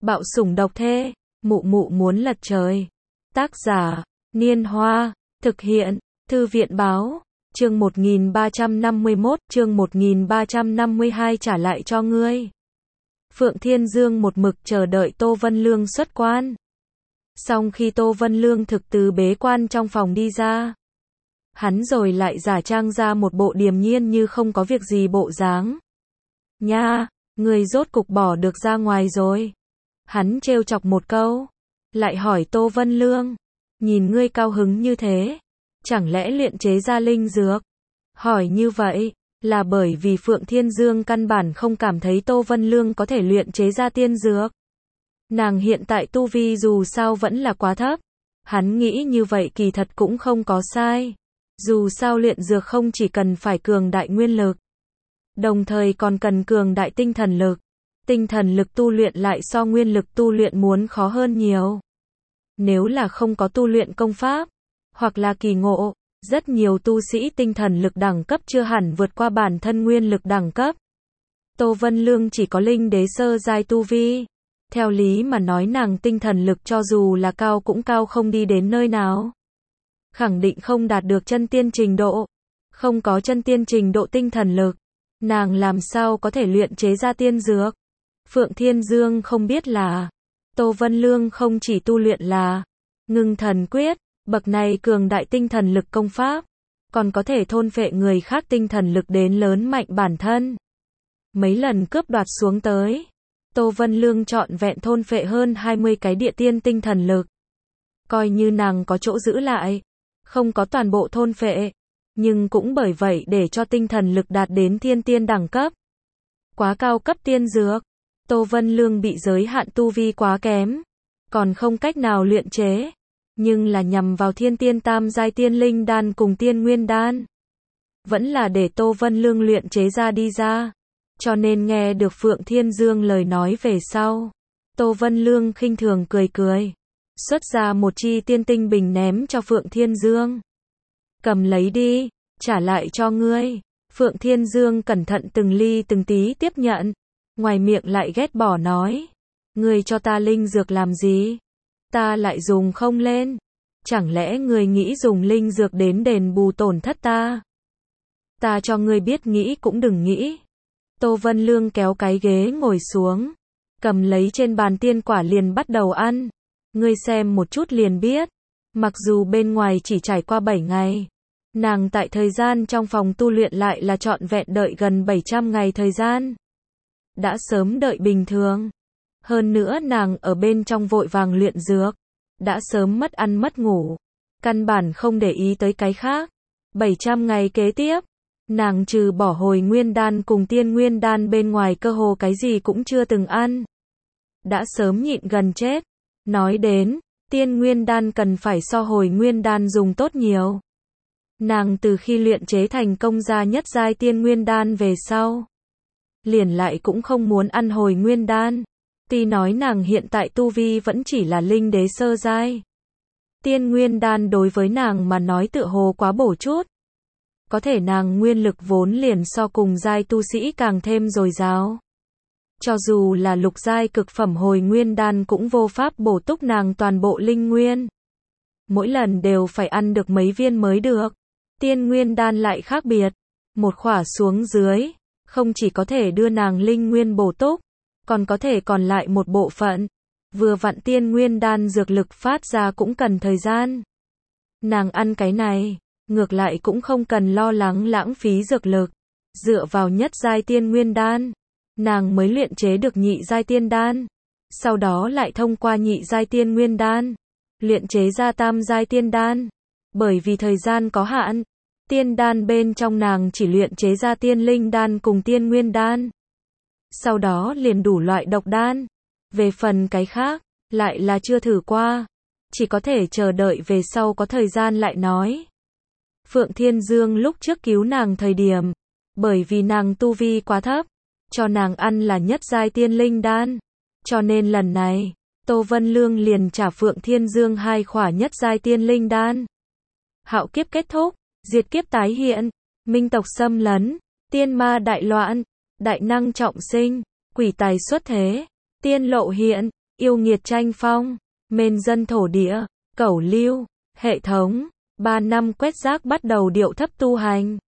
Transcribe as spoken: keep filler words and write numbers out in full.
Bạo sủng độc thê, mụ mụ muốn lật trời. Tác giả, Niên Hoa, thực hiện, Thư viện Báo, chương một nghìn ba trăm năm mươi mốt, chương một nghìn ba trăm năm mươi hai trả lại cho ngươi. Phượng Thiên Dương một mực chờ đợi Tô Vân Lương xuất quan. Xong khi Tô Vân Lương thực từ bế quan trong phòng đi ra, hắn rồi lại giả trang ra một bộ điềm nhiên như không có việc gì bộ dáng. Nha, ngươi rốt cục bỏ được ra ngoài rồi. Hắn trêu chọc một câu, lại hỏi Tô Vân Lương, nhìn ngươi cao hứng như thế, chẳng lẽ luyện chế ra linh dược? Hỏi như vậy, là bởi vì Phượng Thiên Dương căn bản không cảm thấy Tô Vân Lương có thể luyện chế ra tiên dược. Nàng hiện tại tu vi dù sao vẫn là quá thấp. Hắn nghĩ như vậy kỳ thật cũng không có sai. Dù sao luyện dược không chỉ cần phải cường đại nguyên lực, đồng thời còn cần cường đại tinh thần lực. Tinh thần lực tu luyện lại so nguyên lực tu luyện muốn khó hơn nhiều. Nếu là không có tu luyện công pháp, hoặc là kỳ ngộ, rất nhiều tu sĩ tinh thần lực đẳng cấp chưa hẳn vượt qua bản thân nguyên lực đẳng cấp. Tô Vân Lương chỉ có linh đế sơ giai tu vi. Theo lý mà nói nàng tinh thần lực cho dù là cao cũng cao không đi đến nơi nào. Khẳng định không đạt được chân tiên trình độ. Không có chân tiên trình độ tinh thần lực, nàng làm sao có thể luyện chế ra tiên dược? Phượng Thiên Dương không biết là, Tô Vân Lương không chỉ tu luyện là Ngưng Thần Quyết, bậc này cường đại tinh thần lực công pháp, còn có thể thôn phệ người khác tinh thần lực đến lớn mạnh bản thân. Mấy lần cướp đoạt xuống tới, Tô Vân Lương trọn vẹn thôn phệ hơn hai mươi cái địa tiên tinh thần lực. Coi như nàng có chỗ giữ lại, không có toàn bộ thôn phệ, nhưng cũng bởi vậy để cho tinh thần lực đạt đến thiên tiên đẳng cấp. Quá cao cấp tiên dược, Tô Vân Lương bị giới hạn tu vi quá kém, còn không cách nào luyện chế, nhưng là nhằm vào thiên tiên tam giai tiên linh đan cùng tiên nguyên đan, vẫn là để Tô Vân Lương luyện chế ra đi ra. Cho nên nghe được Phượng Thiên Dương lời nói về sau, Tô Vân Lương khinh thường cười cười, xuất ra một chi tiên tinh bình ném cho Phượng Thiên Dương. Cầm lấy đi, trả lại cho ngươi. Phượng Thiên Dương cẩn thận từng ly từng tí tiếp nhận, ngoài miệng lại ghét bỏ nói, ngươi cho ta linh dược làm gì? Ta lại dùng không lên. Chẳng lẽ ngươi nghĩ dùng linh dược đến đền bù tổn thất ta? Ta cho ngươi biết nghĩ cũng đừng nghĩ. Tô Vân Lương kéo cái ghế ngồi xuống, cầm lấy trên bàn tiên quả liền bắt đầu ăn. Ngươi xem một chút liền biết, mặc dù bên ngoài chỉ trải qua bảy ngày, nàng tại thời gian trong phòng tu luyện lại là trọn vẹn đợi gần bảy trăm ngày thời gian. Đã sớm đợi bình thường. Hơn nữa nàng ở bên trong vội vàng luyện dược, đã sớm mất ăn mất ngủ, căn bản không để ý tới cái khác. bảy trăm ngày kế tiếp, nàng trừ bỏ hồi nguyên đan cùng tiên nguyên đan bên ngoài cơ hồ cái gì cũng chưa từng ăn. Đã sớm nhịn gần chết. Nói đến, tiên nguyên đan cần phải so hồi nguyên đan dùng tốt nhiều. Nàng từ khi luyện chế thành công ra nhất giai tiên nguyên đan về sau, liền lại cũng không muốn ăn hồi nguyên đan. Tuy nói nàng hiện tại tu vi vẫn chỉ là linh đế sơ giai, tiên nguyên đan đối với nàng mà nói tựa hồ quá bổ chút. Có thể nàng nguyên lực vốn liền so cùng giai tu sĩ càng thêm dồi dào. Cho dù là lục giai cực phẩm hồi nguyên đan cũng vô pháp bổ túc nàng toàn bộ linh nguyên. Mỗi lần đều phải ăn được mấy viên mới được. Tiên nguyên đan lại khác biệt. Một khỏa xuống dưới, không chỉ có thể đưa nàng linh nguyên bổ túc, còn có thể còn lại một bộ phận. Vừa vặn tiên nguyên đan dược lực phát ra cũng cần thời gian. Nàng ăn cái này, ngược lại cũng không cần lo lắng lãng phí dược lực. Dựa vào nhất giai tiên nguyên đan, nàng mới luyện chế được nhị giai tiên đan. Sau đó lại thông qua nhị giai tiên nguyên đan, luyện chế ra tam giai tiên đan. Bởi vì thời gian có hạn, tiên đan bên trong nàng chỉ luyện chế ra tiên linh đan cùng tiên nguyên đan. Sau đó liền đủ loại độc đan. Về phần cái khác, lại là chưa thử qua. Chỉ có thể chờ đợi về sau có thời gian lại nói. Phượng Thiên Dương lúc trước cứu nàng thời điểm, bởi vì nàng tu vi quá thấp, cho nàng ăn là nhất giai tiên linh đan. Cho nên lần này, Tô Vân Lương liền trả Phượng Thiên Dương hai khỏa nhất giai tiên linh đan. Hạo kiếp kết thúc, diệt kiếp tái hiện, minh tộc xâm lấn, tiên ma đại loạn, đại năng trọng sinh, quỷ tài xuất thế, tiên lộ hiện, yêu nghiệt tranh phong, mên dân thổ địa, cẩu lưu, hệ thống, ba năm quét rác bắt đầu điệu thấp tu hành.